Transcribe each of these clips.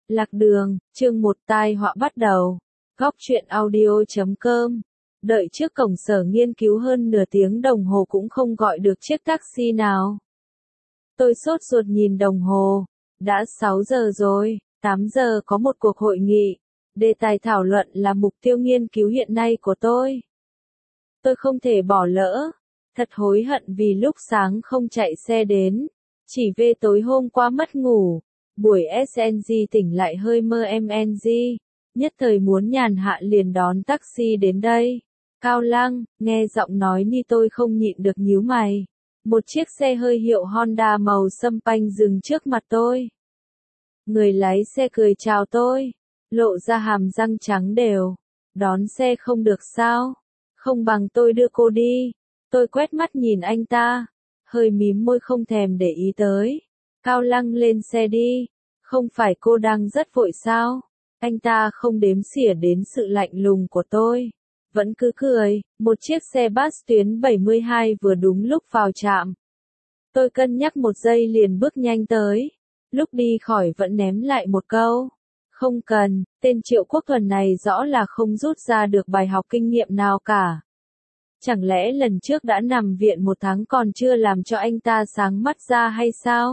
Lạc đường, chương 1 tai họa bắt đầu. Góc truyện audio.com. Đợi trước cổng sở nghiên cứu hơn nửa tiếng đồng hồ cũng không gọi được chiếc taxi nào. Tôi sốt ruột nhìn đồng hồ. Đã 6 giờ rồi, 8 giờ có một cuộc hội nghị. Đề tài thảo luận là mục tiêu nghiên cứu hiện nay của tôi. Tôi không thể bỏ lỡ. Thật hối hận vì lúc sáng không chạy xe đến. Chỉ về tối hôm qua mất ngủ. Buổi SNG tỉnh lại hơi mơ MNG. Nhất thời muốn nhàn hạ liền đón taxi đến đây. Cao Lăng, nghe giọng nói ni tôi không nhịn được nhíu mày. Một chiếc xe hơi hiệu Honda màu sâm panh dừng trước mặt tôi. Người lái xe cười chào tôi. Lộ ra hàm răng trắng đều. Đón xe không được sao? Không bằng tôi đưa cô đi. Tôi quét mắt nhìn anh ta. Hơi mím môi không thèm để ý tới. Cao Lăng lên xe đi. Không phải cô đang rất vội sao? Anh ta không đếm xỉa đến sự lạnh lùng của tôi. Vẫn cứ cười, một chiếc xe bus tuyến 72 vừa đúng lúc vào trạm. Tôi cân nhắc một giây liền bước nhanh tới. Lúc đi khỏi vẫn ném lại một câu. Không cần, tên Triệu Quốc Thuần này rõ là không rút ra được bài học kinh nghiệm nào cả. Chẳng lẽ lần trước đã nằm viện 1 tháng còn chưa làm cho anh ta sáng mắt ra hay sao?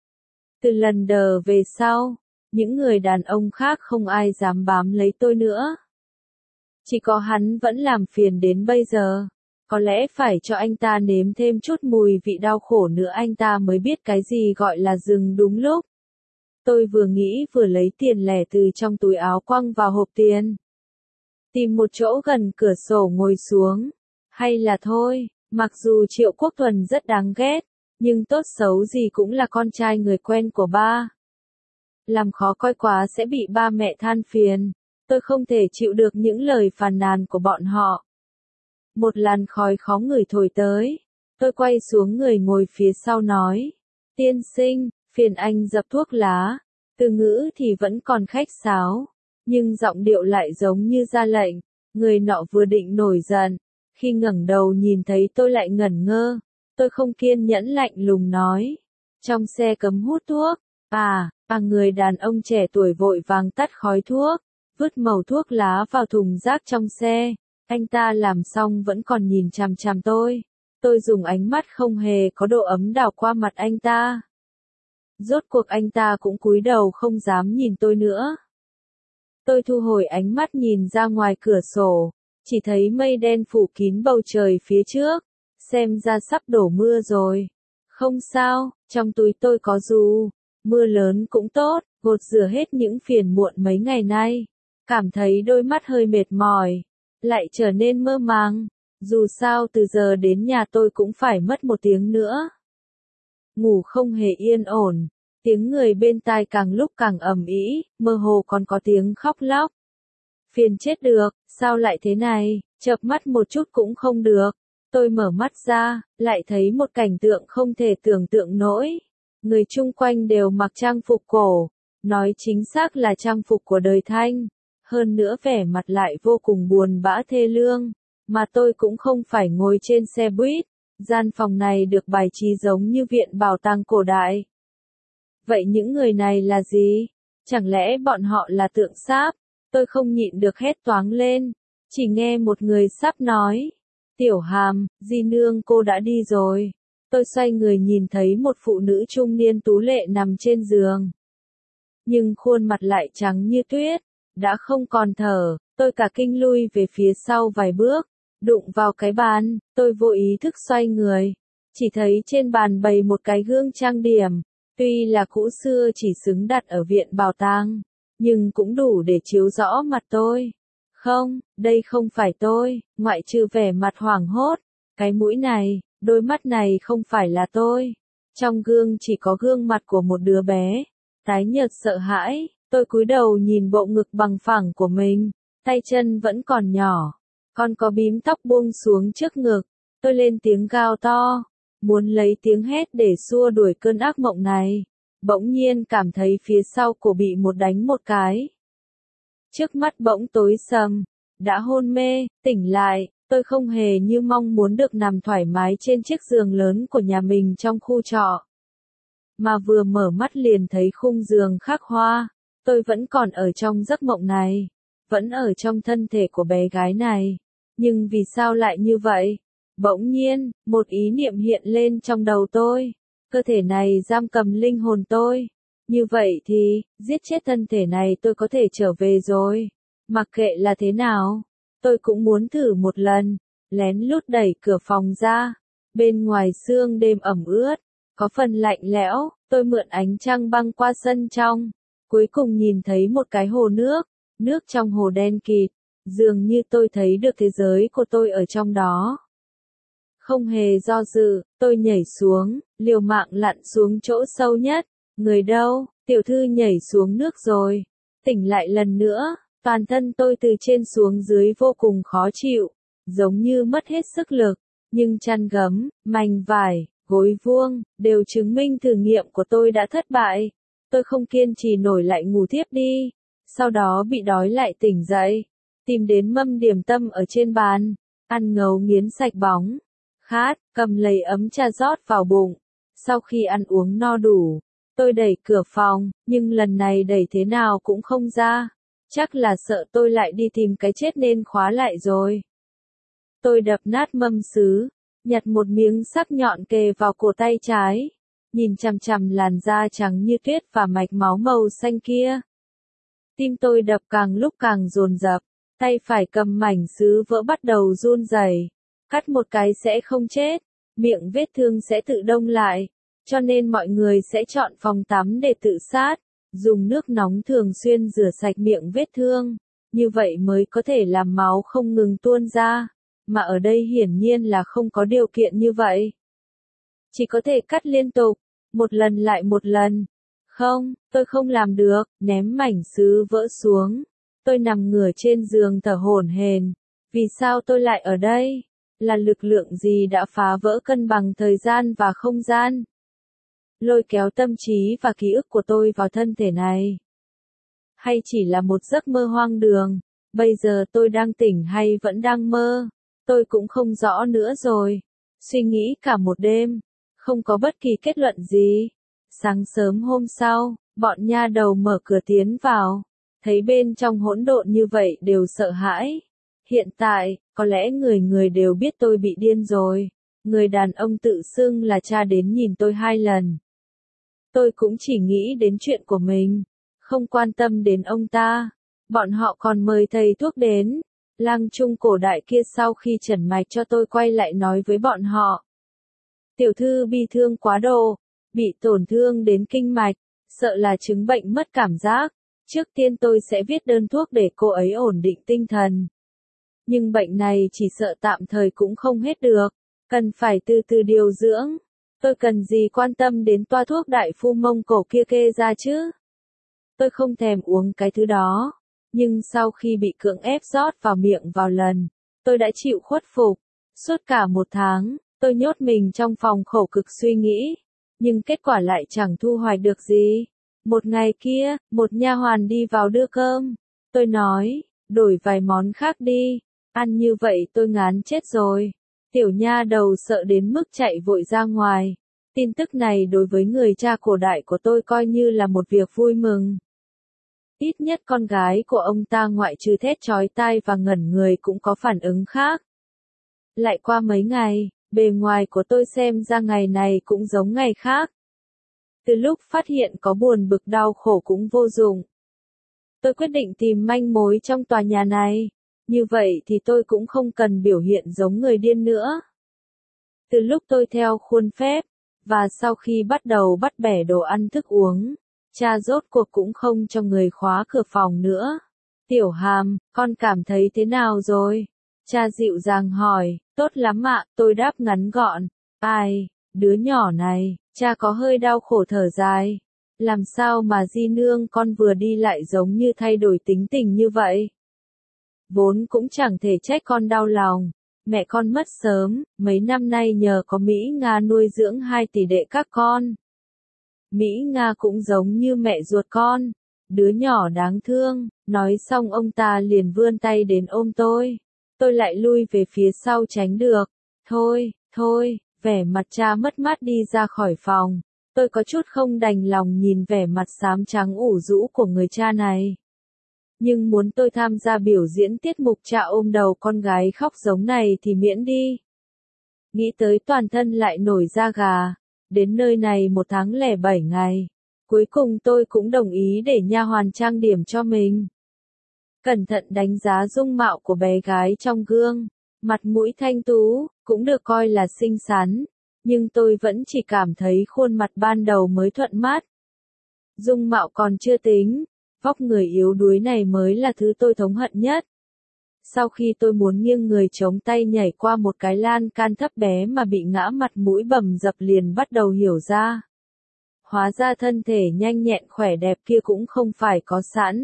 Từ lần đờ về sau, những người đàn ông khác không ai dám bám lấy tôi nữa. Chỉ có hắn vẫn làm phiền đến bây giờ. Có lẽ phải cho anh ta nếm thêm chút mùi vị đau khổ nữa anh ta mới biết cái gì gọi là dừng đúng lúc. Tôi vừa nghĩ vừa lấy tiền lẻ từ trong túi áo quăng vào hộp tiền. Tìm một chỗ gần cửa sổ ngồi xuống. Hay là thôi, mặc dù Triệu Quốc Thuần rất đáng ghét, nhưng tốt xấu gì cũng là con trai người quen của ba. Làm khó coi quá sẽ bị ba mẹ than phiền. Tôi không thể chịu được những lời phàn nàn của bọn họ. Một làn khói khó ngửi thổi tới. Tôi quay xuống người ngồi phía sau nói. Tiên sinh, phiền anh dập thuốc lá. Từ ngữ thì vẫn còn khách sáo. Nhưng giọng điệu lại giống như ra lệnh. Người nọ vừa định nổi giận. Khi ngẩng đầu nhìn thấy tôi lại ngẩn ngơ. Tôi không kiên nhẫn lạnh lùng nói. Trong xe cấm hút thuốc. Người đàn ông trẻ tuổi vội vàng tắt khói thuốc. Vứt mẩu thuốc lá vào thùng rác trong xe. Anh ta làm xong vẫn còn nhìn chằm chằm tôi. Tôi dùng ánh mắt không hề có độ ấm đảo qua mặt anh ta. Rốt cuộc anh ta cũng cúi đầu không dám nhìn tôi nữa. Tôi thu hồi ánh mắt nhìn ra ngoài cửa sổ. Chỉ thấy mây đen phủ kín bầu trời phía trước. Xem ra sắp đổ mưa rồi. Không sao, trong túi tôi có dù. Mưa lớn cũng tốt, gột rửa hết những phiền muộn mấy ngày nay. Cảm thấy đôi mắt hơi mệt mỏi. Lại trở nên mơ màng. Dù sao từ giờ đến nhà tôi cũng phải mất 1 tiếng nữa. Ngủ không hề yên ổn. Tiếng người bên tai càng lúc càng ầm ĩ, mơ hồ còn có tiếng khóc lóc. Phiền chết được, sao lại thế này, chợp mắt một chút cũng không được. Tôi mở mắt ra, lại thấy một cảnh tượng không thể tưởng tượng nổi. Người chung quanh đều mặc trang phục cổ. Nói chính xác là trang phục của đời Thanh. Hơn nữa vẻ mặt lại vô cùng buồn bã thê lương. Mà tôi cũng không phải ngồi trên xe buýt. Gian phòng này được bài trí giống như viện bảo tàng cổ đại. Vậy những người này là gì? Chẳng lẽ bọn họ là tượng sáp? Tôi không nhịn được hét toáng lên. Chỉ nghe một người sáp nói. Tiểu Hàm, di nương cô đã đi rồi. Tôi xoay người nhìn thấy một phụ nữ trung niên tú lệ nằm trên giường. Nhưng khuôn mặt lại trắng như tuyết. Đã không còn thở, tôi cả kinh lui về phía sau vài bước. Đụng vào cái bàn, tôi vô ý thức xoay người. Chỉ thấy trên bàn bày một cái gương trang điểm. Tuy là cũ xưa chỉ xứng đặt ở viện bảo tàng. Nhưng cũng đủ để chiếu rõ mặt tôi. Không, đây không phải tôi, ngoại trừ vẻ mặt hoảng hốt. Cái mũi này, đôi mắt này không phải là tôi. Trong gương chỉ có gương mặt của một đứa bé. Tái nhợt sợ hãi, tôi cúi đầu nhìn bộ ngực bằng phẳng của mình. Tay chân vẫn còn nhỏ. Còn có bím tóc buông xuống trước ngực. Tôi lên tiếng gào to. Muốn lấy tiếng hét để xua đuổi cơn ác mộng này. Bỗng nhiên cảm thấy phía sau cổ bị đánh một cái. Trước mắt bỗng tối sầm. Đã hôn mê, tỉnh lại. Tôi không hề như mong muốn được nằm thoải mái trên chiếc giường lớn của nhà mình trong khu trọ. Mà vừa mở mắt liền thấy khung giường khắc hoa. Tôi vẫn còn ở trong giấc mộng này, vẫn ở trong thân thể của bé gái này. Nhưng vì sao lại như vậy? Bỗng nhiên, một ý niệm hiện lên trong đầu tôi. Cơ thể này giam cầm linh hồn tôi. Như vậy thì, giết chết thân thể này tôi có thể trở về rồi. Mặc kệ là thế nào, tôi cũng muốn thử một lần. Lén lút đẩy cửa phòng ra. Bên ngoài sương đêm ẩm ướt, có phần lạnh lẽo, tôi mượn ánh trăng băng qua sân trong. Cuối cùng nhìn thấy một cái hồ nước, nước trong hồ đen kịt, dường như tôi thấy được thế giới của tôi ở trong đó. Không hề do dự, tôi nhảy xuống, liều mạng lặn xuống chỗ sâu nhất. Người đâu? Tiểu thư nhảy xuống nước rồi. Tỉnh lại lần nữa, toàn thân tôi từ trên xuống dưới vô cùng khó chịu, giống như mất hết sức lực. Nhưng chăn gấm, mành vải, gối vuông, đều chứng minh thử nghiệm của tôi đã thất bại. Tôi không kiên trì nổi lại ngủ tiếp đi. Sau đó bị đói lại tỉnh dậy. Tìm đến mâm điểm tâm ở trên bàn. Ăn ngấu nghiến sạch bóng. Khát, cầm lấy ấm trà rót vào bụng. Sau khi ăn uống no đủ, tôi đẩy cửa phòng, nhưng lần này đẩy thế nào cũng không ra. Chắc là sợ tôi lại đi tìm cái chết nên khóa lại rồi. Tôi đập nát mâm sứ, nhặt một miếng sắc nhọn kề vào cổ tay trái, nhìn chằm chằm làn da trắng như tuyết và mạch máu màu xanh kia. Tim tôi đập càng lúc càng dồn dập, tay phải cầm mảnh sứ vỡ bắt đầu run rẩy. Cắt một cái sẽ không chết, miệng vết thương sẽ tự đông lại, cho nên mọi người sẽ chọn phòng tắm để tự sát, dùng nước nóng thường xuyên rửa sạch miệng vết thương, như vậy mới có thể làm máu không ngừng tuôn ra, mà ở đây hiển nhiên là không có điều kiện như vậy. Chỉ có thể cắt liên tục, một lần lại một lần. Không, tôi không làm được, ném mảnh sứ vỡ xuống. Tôi nằm ngửa trên giường thở hổn hển. Vì sao tôi lại ở đây? Là lực lượng gì đã phá vỡ cân bằng thời gian và không gian? Lôi kéo tâm trí và ký ức của tôi vào thân thể này. Hay chỉ là một giấc mơ hoang đường? Bây giờ tôi đang tỉnh hay vẫn đang mơ? Tôi cũng không rõ nữa rồi. Suy nghĩ cả một đêm, không có bất kỳ kết luận gì. Sáng sớm hôm sau, bọn nha đầu mở cửa tiến vào, thấy bên trong hỗn độn như vậy đều sợ hãi. Hiện tại, có lẽ người người đều biết tôi bị điên rồi. Người đàn ông tự xưng là cha đến nhìn tôi 2 lần. Tôi cũng chỉ nghĩ đến chuyện của mình, không quan tâm đến ông ta. Bọn họ còn mời thầy thuốc đến. Lang trung cổ đại kia sau khi trần mạch cho tôi quay lại nói với bọn họ. Tiểu thư bị thương quá độ, bị tổn thương đến kinh mạch, sợ là chứng bệnh mất cảm giác. Trước tiên tôi sẽ viết đơn thuốc để cô ấy ổn định tinh thần. Nhưng bệnh này chỉ sợ tạm thời cũng không hết được, cần phải từ từ điều dưỡng. Tôi cần gì quan tâm đến toa thuốc đại phu Mông Cổ kia kê ra chứ? Tôi không thèm uống cái thứ đó. Nhưng sau khi bị cưỡng ép rót vào miệng vào lần, tôi đã chịu khuất phục. Suốt cả 1 tháng, tôi nhốt mình trong phòng khổ cực suy nghĩ. Nhưng kết quả lại chẳng thu hoạch được gì. Một ngày kia, một nha hoàn đi vào đưa cơm. Tôi nói, đổi vài món khác đi. Ăn như vậy tôi ngán chết rồi. Tiểu nha đầu sợ đến mức chạy vội ra ngoài. Tin tức này đối với người cha cổ đại của tôi coi như là một việc vui mừng. Ít nhất con gái của ông ta ngoại trừ thét chói tai và ngẩn người cũng có phản ứng khác. Lại qua mấy ngày, bề ngoài của tôi xem ra ngày này cũng giống ngày khác. Từ lúc phát hiện có buồn bực đau khổ cũng vô dụng. Tôi quyết định tìm manh mối trong tòa nhà này. Như vậy thì tôi cũng không cần biểu hiện giống người điên nữa. Từ lúc tôi theo khuôn phép, và sau khi bắt đầu bắt bẻ đồ ăn thức uống, cha rốt cuộc cũng không cho người khóa cửa phòng nữa. Tiểu Hàm, con cảm thấy thế nào rồi? Cha dịu dàng hỏi. Tốt lắm ạ, tôi đáp ngắn gọn. Ai, đứa nhỏ này, cha có hơi đau khổ thở dài. Làm sao mà di nương con vừa đi lại giống như thay đổi tính tình như vậy? Vốn cũng chẳng thể trách con đau lòng. Mẹ con mất sớm, mấy năm nay nhờ có Mỹ Nga nuôi dưỡng 2 tỷ đệ các con. Mỹ Nga cũng giống như mẹ ruột con, đứa nhỏ đáng thương. Nói xong ông ta liền vươn tay đến ôm tôi. Tôi lại lui về phía sau tránh được. Thôi, vẻ mặt cha mất mát đi ra khỏi phòng. Tôi có chút không đành lòng nhìn vẻ mặt xám trắng ủ rũ của người cha này. Nhưng muốn tôi tham gia biểu diễn tiết mục cha ôm đầu con gái khóc giống này thì miễn đi. Nghĩ tới toàn thân lại nổi da gà. Đến nơi này 1 tháng lẻ 7 ngày. Cuối cùng tôi cũng đồng ý để nha hoàn trang điểm cho mình. Cẩn thận đánh giá dung mạo của bé gái trong gương. Mặt mũi thanh tú, cũng được coi là xinh xắn. Nhưng tôi vẫn chỉ cảm thấy khuôn mặt ban đầu mới thuận mắt. Dung mạo còn chưa tính, vóc người yếu đuối này mới là thứ tôi thống hận nhất. Sau khi tôi muốn nghiêng người chống tay nhảy qua một cái lan can thấp bé mà bị ngã mặt mũi bầm dập liền bắt đầu hiểu ra. Hóa ra thân thể nhanh nhẹn khỏe đẹp kia cũng không phải có sẵn.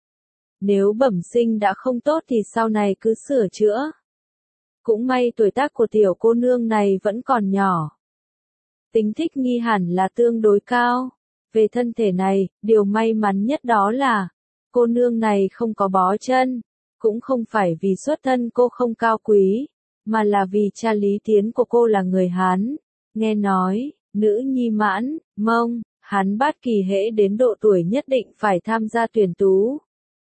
Nếu bẩm sinh đã không tốt thì sau này cứ sửa chữa. Cũng may tuổi tác của tiểu cô nương này vẫn còn nhỏ. Tính thích nghi hẳn là tương đối cao. Về thân thể này, điều may mắn nhất đó là, cô nương này không có bó chân. Cũng không phải vì xuất thân cô không cao quý, mà là vì cha Lý Tiến của cô là người Hán. Nghe nói, nữ nhi Mãn, Mông, Hán Bát Kỳ hễ đến độ tuổi nhất định phải tham gia tuyển tú.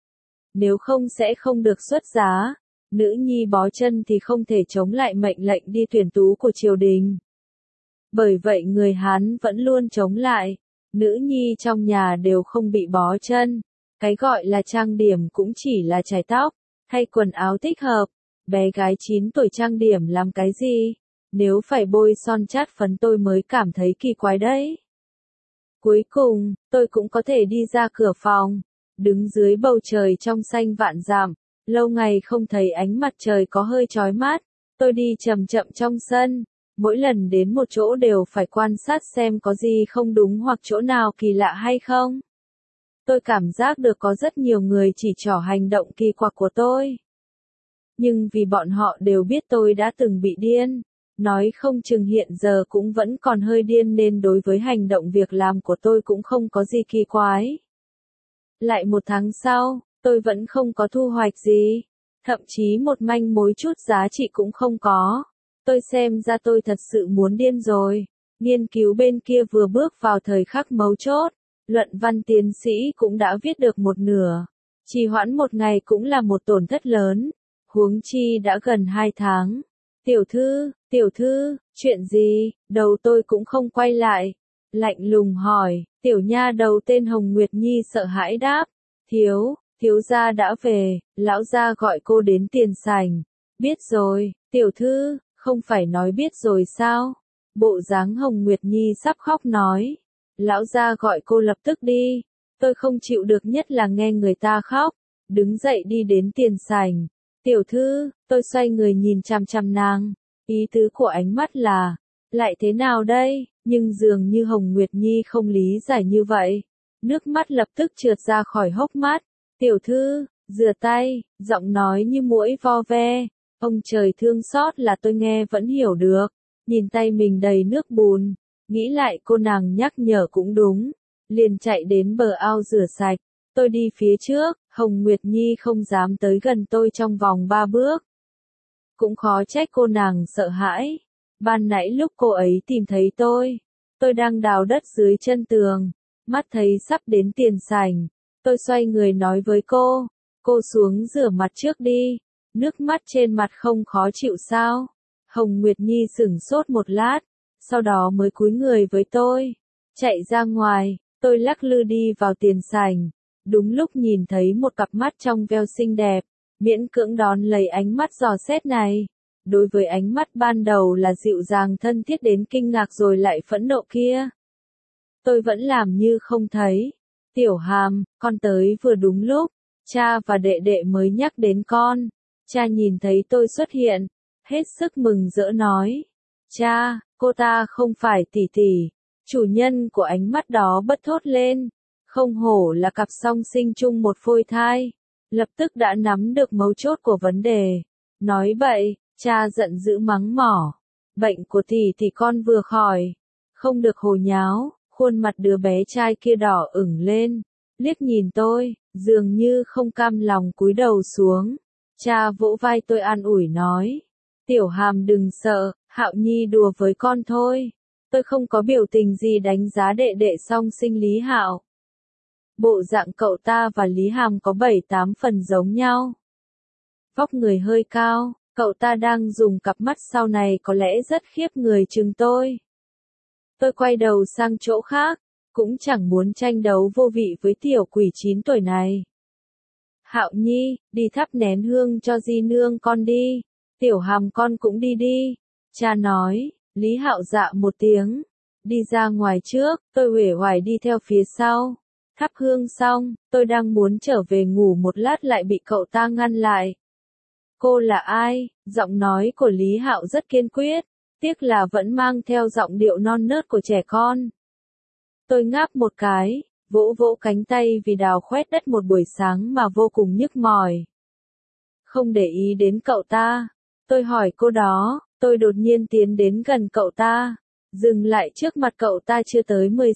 Nếu không sẽ không được xuất giá. Nữ nhi bó chân thì không thể chống lại mệnh lệnh đi tuyển tú của triều đình. Bởi vậy người Hán vẫn luôn chống lại. Nữ nhi trong nhà đều không bị bó chân. Cái gọi là trang điểm cũng chỉ là chải tóc, thay quần áo thích hợp. Bé gái 9 tuổi trang điểm làm cái gì? Nếu phải bôi son chát phấn tôi mới cảm thấy kỳ quái đấy. Cuối cùng, tôi cũng có thể đi ra cửa phòng. Đứng dưới bầu trời trong xanh vạn dặm. Lâu ngày không thấy ánh mặt trời có hơi chói mắt. Tôi đi chậm chậm trong sân. Mỗi lần đến một chỗ đều phải quan sát xem có gì không đúng hoặc chỗ nào kỳ lạ hay không. Tôi cảm giác được có rất nhiều người chỉ trỏ hành động kỳ quặc của tôi. Nhưng vì bọn họ đều biết tôi đã từng bị điên, nói không chừng hiện giờ cũng vẫn còn hơi điên nên đối với hành động việc làm của tôi cũng không có gì kỳ quái. Lại 1 tháng sau, tôi vẫn không có thu hoạch gì, thậm chí một manh mối chút giá trị cũng không có. Tôi xem ra tôi thật sự muốn điên rồi. Nghiên cứu bên kia vừa bước vào thời khắc mấu chốt. Luận văn tiến sĩ cũng đã viết được 1/2. Trì hoãn 1 ngày cũng là một tổn thất lớn. Huống chi đã gần 2 tháng. Tiểu thư, chuyện gì? Đầu tôi cũng không quay lại. Lạnh lùng hỏi, tiểu nha đầu tên Hồng Nguyệt Nhi sợ hãi đáp. Thiếu gia đã về, lão gia gọi cô đến tiền sảnh. Biết rồi, tiểu thư, không phải nói biết rồi sao? Bộ dáng Hồng Nguyệt Nhi sắp khóc nói. Lão gia gọi cô lập tức đi. Tôi không chịu được nhất là nghe người ta khóc. Đứng dậy đi đến tiền sảnh. Tiểu thư, tôi xoay người nhìn chằm chằm nàng. Ý tứ của ánh mắt là, lại thế nào đây? Nhưng dường như Hồng Nguyệt Nhi không lý giải như vậy. Nước mắt lập tức trượt ra khỏi hốc mắt. Tiểu thư, rửa tay, giọng nói như muỗi vo ve. Ông trời thương xót là tôi nghe vẫn hiểu được. Nhìn tay mình đầy nước bùn. Nghĩ lại cô nàng nhắc nhở cũng đúng. Liền chạy đến bờ ao rửa sạch. Tôi đi phía trước, Hồng Nguyệt Nhi không dám tới gần tôi trong vòng 3 bước. Cũng khó trách cô nàng sợ hãi. Ban nãy lúc cô ấy tìm thấy tôi đang đào đất dưới chân tường. Mắt thấy sắp đến tiền sảnh. Tôi xoay người nói với cô xuống rửa mặt trước đi. Nước mắt trên mặt không khó chịu sao? Hồng Nguyệt Nhi sửng sốt một lát, sau đó mới cúi người với tôi. Chạy ra ngoài, tôi lắc lư đi vào tiền sảnh. Đúng lúc nhìn thấy một cặp mắt trong veo xinh đẹp, miễn cưỡng đón lấy ánh mắt dò xét này. Đối với ánh mắt ban đầu là dịu dàng thân thiết đến kinh ngạc rồi lại phẫn nộ kia. Tôi vẫn làm như không thấy. Tiểu Hàm, con tới vừa đúng lúc, cha và đệ đệ mới nhắc đến con. Cha nhìn thấy tôi xuất hiện, hết sức mừng rỡ nói. Cha, cô ta không phải tỷ tỷ. Chủ nhân của ánh mắt đó bật thốt lên. Không hổ là cặp song sinh chung một phôi thai. Lập tức đã nắm được mấu chốt của vấn đề. Nói bậy, cha giận dữ mắng mỏ. Bệnh của tỷ thì con vừa khỏi. Không được hồ nháo, khuôn mặt đứa bé trai kia đỏ ửng lên. Liếc nhìn tôi, dường như không cam lòng cúi đầu xuống. Cha vỗ vai tôi an ủi nói. Tiểu Hàm đừng sợ, Hạo Nhi đùa với con thôi. Tôi không có biểu tình gì đánh giá đệ đệ song sinh Lý Hạo. Bộ dạng cậu ta và Lý Hàm có 7-8 phần giống nhau. Vóc người hơi cao, cậu ta đang dùng cặp mắt sau này có lẽ rất khiếp người chừng tôi. Tôi quay đầu sang chỗ khác, cũng chẳng muốn tranh đấu vô vị với tiểu quỷ 9 tuổi này. Hạo Nhi, đi thắp nén hương cho di nương con đi, tiểu Hàm con cũng đi đi. Cha nói. Lý Hạo dạ một tiếng, đi ra ngoài trước, tôi uể oải đi theo phía sau. Thắp hương xong, tôi đang muốn trở về ngủ một lát lại bị cậu ta ngăn lại. Cô là ai? Giọng nói của Lý Hạo rất kiên quyết, tiếc là vẫn mang theo giọng điệu non nớt của trẻ con. Tôi ngáp một cái, vỗ vỗ cánh tay vì đào khoét đất một buổi sáng mà vô cùng nhức mỏi. Không để ý đến cậu ta, tôi hỏi cô đó. Tôi đột nhiên tiến đến gần cậu ta, dừng lại trước mặt cậu ta chưa tới 10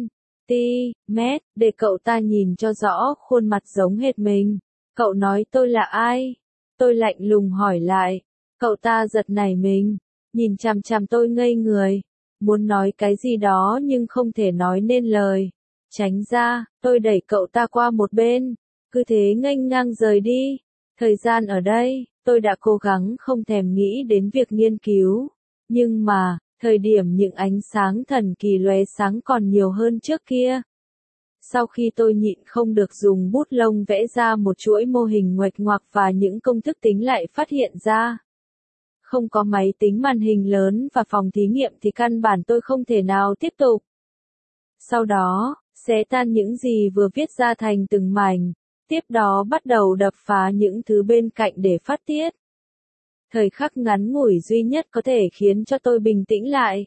cm, để cậu ta nhìn cho rõ khuôn mặt giống hệt mình. Cậu nói tôi là ai? Tôi lạnh lùng hỏi lại. Cậu ta giật nảy mình, nhìn chằm chằm tôi ngây người, muốn nói cái gì đó nhưng không thể nói nên lời. Tránh ra, tôi đẩy cậu ta qua một bên, cứ thế nghênh ngang rời đi. Thời gian ở đây, tôi đã cố gắng không thèm nghĩ đến việc nghiên cứu, nhưng mà, thời điểm những ánh sáng thần kỳ lóe sáng còn nhiều hơn trước kia. Sau khi tôi nhịn không được dùng bút lông vẽ ra một chuỗi mô hình nguệch ngoạc và những công thức tính lại phát hiện ra. Không có máy tính màn hình lớn và phòng thí nghiệm thì căn bản tôi không thể nào tiếp tục. Sau đó, xé tan những gì vừa viết ra thành từng mảnh. Tiếp đó bắt đầu đập phá những thứ bên cạnh để phát tiết. Thời khắc ngắn ngủi duy nhất có thể khiến cho tôi bình tĩnh lại.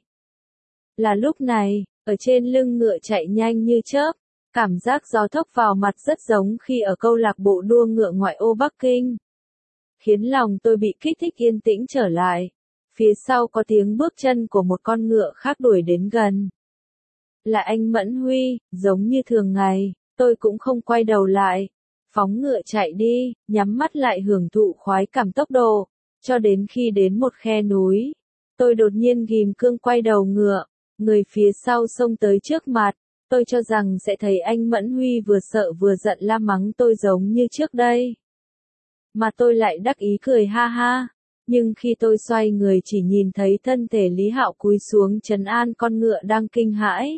Là lúc này, ở trên lưng ngựa chạy nhanh như chớp, cảm giác gió thốc vào mặt rất giống khi ở câu lạc bộ đua ngựa ngoại ô Bắc Kinh. Khiến lòng tôi bị kích thích yên tĩnh trở lại. Phía sau có tiếng bước chân của một con ngựa khác đuổi đến gần. Là anh Mẫn Huy, giống như thường ngày, tôi cũng không quay đầu lại. Phóng ngựa chạy đi, nhắm mắt lại hưởng thụ khoái cảm tốc độ, cho đến khi đến một khe núi. Tôi đột nhiên ghim cương quay đầu ngựa, người phía sau xông tới trước mặt, tôi cho rằng sẽ thấy anh Mẫn Huy vừa sợ vừa giận la mắng tôi giống như trước đây. Mà tôi lại đắc ý cười ha ha, nhưng khi tôi xoay người chỉ nhìn thấy thân thể Lý Hạo cúi xuống trấn an con ngựa đang kinh hãi.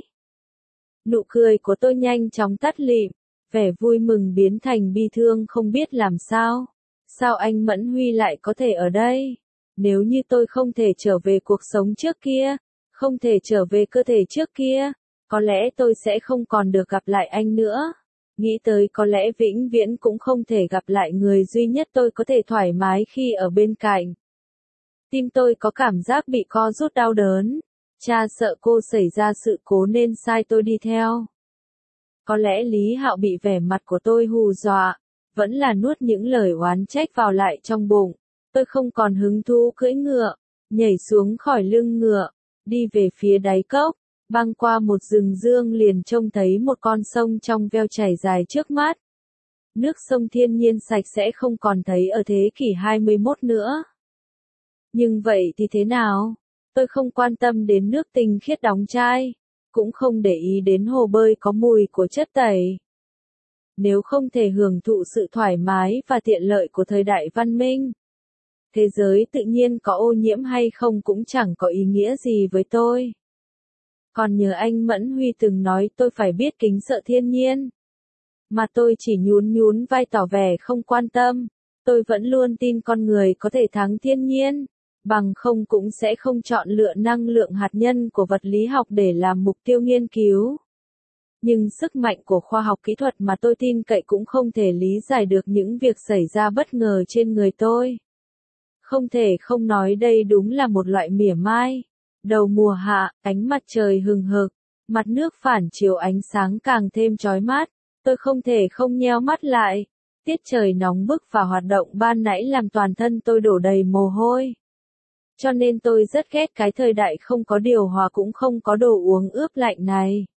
Nụ cười của tôi nhanh chóng tắt lịm. Vẻ vui mừng biến thành bi thương không biết làm sao. Sao anh Mẫn Huy lại có thể ở đây? Nếu như tôi không thể trở về cuộc sống trước kia, không thể trở về cơ thể trước kia, có lẽ tôi sẽ không còn được gặp lại anh nữa. Nghĩ tới có lẽ vĩnh viễn cũng không thể gặp lại người duy nhất tôi có thể thoải mái khi ở bên cạnh. Tim tôi có cảm giác bị co rút đau đớn. Cha sợ cô xảy ra sự cố nên sai tôi đi theo. Có lẽ Lý Hạo bị vẻ mặt của tôi hù dọa, vẫn là nuốt những lời oán trách vào lại trong bụng. Tôi không còn hứng thú cưỡi ngựa, nhảy xuống khỏi lưng ngựa, đi về phía đáy cốc, băng qua một rừng dương liền trông thấy một con sông trong veo chảy dài trước mắt. Nước sông thiên nhiên sạch sẽ không còn thấy ở thế kỷ 21 nữa. Nhưng vậy thì thế nào? Tôi không quan tâm đến nước tinh khiết đóng chai. Cũng không để ý đến hồ bơi có mùi của chất tẩy. Nếu không thể hưởng thụ sự thoải mái và tiện lợi của thời đại văn minh, thế giới tự nhiên có ô nhiễm hay không cũng chẳng có ý nghĩa gì với tôi. Còn nhớ anh Mẫn Huy từng nói tôi phải biết kính sợ thiên nhiên. Mà tôi chỉ nhún nhún vai tỏ vẻ không quan tâm. Tôi vẫn luôn tin con người có thể thắng thiên nhiên. Bằng không cũng sẽ không chọn lựa năng lượng hạt nhân của vật lý học để làm mục tiêu nghiên cứu. Nhưng sức mạnh của khoa học kỹ thuật mà tôi tin cậy cũng không thể lý giải được những việc xảy ra bất ngờ trên người tôi. Không thể không nói đây đúng là một loại mỉa mai. Đầu mùa hạ, ánh mặt trời hừng hực, mặt nước phản chiếu ánh sáng càng thêm chói mắt, tôi không thể không nheo mắt lại. Tiết trời nóng bức và hoạt động ban nãy làm toàn thân tôi đổ đầy mồ hôi. Cho nên tôi rất ghét cái thời đại không có điều hòa cũng không có đồ uống ướp lạnh này.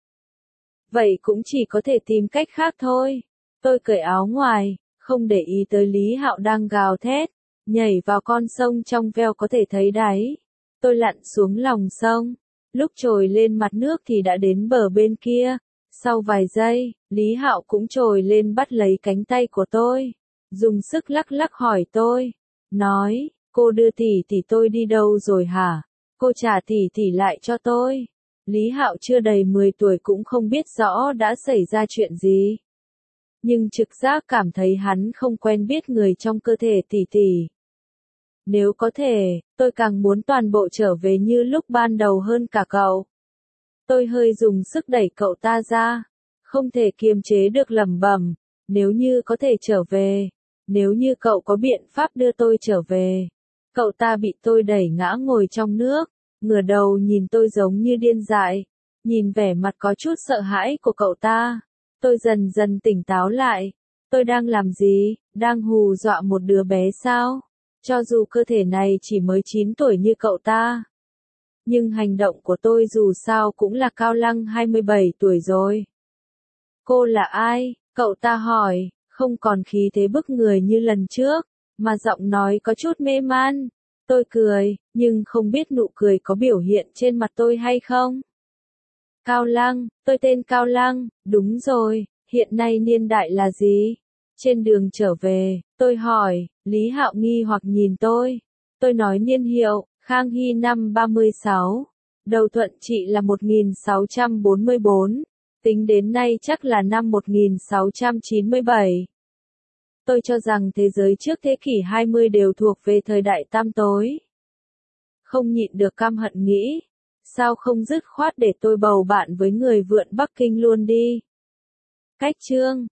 Vậy cũng chỉ có thể tìm cách khác thôi. Tôi cởi áo ngoài, không để ý tới Lý Hạo đang gào thét, nhảy vào con sông trong veo có thể thấy đáy. Tôi lặn xuống lòng sông. Lúc trồi lên mặt nước thì đã đến bờ bên kia. Sau vài giây, Lý Hạo cũng trồi lên bắt lấy cánh tay của tôi. Dùng sức lắc lắc hỏi tôi. Nói, cô đưa tỷ tỷ tôi đi đâu rồi hả? Cô trả tỷ tỷ lại cho tôi. Lý Hạo chưa đầy 10 tuổi cũng không biết rõ đã xảy ra chuyện gì. Nhưng trực giác cảm thấy hắn không quen biết người trong cơ thể tỷ tỷ. Nếu có thể, tôi càng muốn toàn bộ trở về như lúc ban đầu hơn cả cậu. Tôi hơi dùng sức đẩy cậu ta ra. Không thể kiềm chế được lẩm bẩm. Nếu như có thể trở về. Nếu như cậu có biện pháp đưa tôi trở về. Cậu ta bị tôi đẩy ngã ngồi trong nước. Ngửa đầu nhìn tôi giống như điên dại. Nhìn vẻ mặt có chút sợ hãi của cậu ta. Tôi dần dần tỉnh táo lại. Tôi đang làm gì? Đang hù dọa một đứa bé sao? Cho dù cơ thể này chỉ mới 9 tuổi như cậu ta. Nhưng hành động của tôi dù sao cũng là Cao Lăng 27 tuổi rồi. Cô là ai? Cậu ta hỏi, không còn khí thế bức người như lần trước, mà giọng nói có chút mê man. Tôi cười, nhưng không biết nụ cười có biểu hiện trên mặt tôi hay không. Cao Lăng, tôi tên Cao Lăng, đúng rồi, hiện nay niên đại là gì? Trên đường trở về, tôi hỏi, Lý Hạo nghi hoặc nhìn tôi. Tôi nói niên hiệu, Khang Hy năm 36, đầu Thuận Trị là 1644, tính đến nay chắc là năm 1697. Tôi cho rằng thế giới trước thế kỷ 20 đều thuộc về thời đại tăm tối. Không nhịn được căm hận nghĩ, sao không dứt khoát để tôi bầu bạn với người vượn Bắc Kinh luôn đi. Cách chương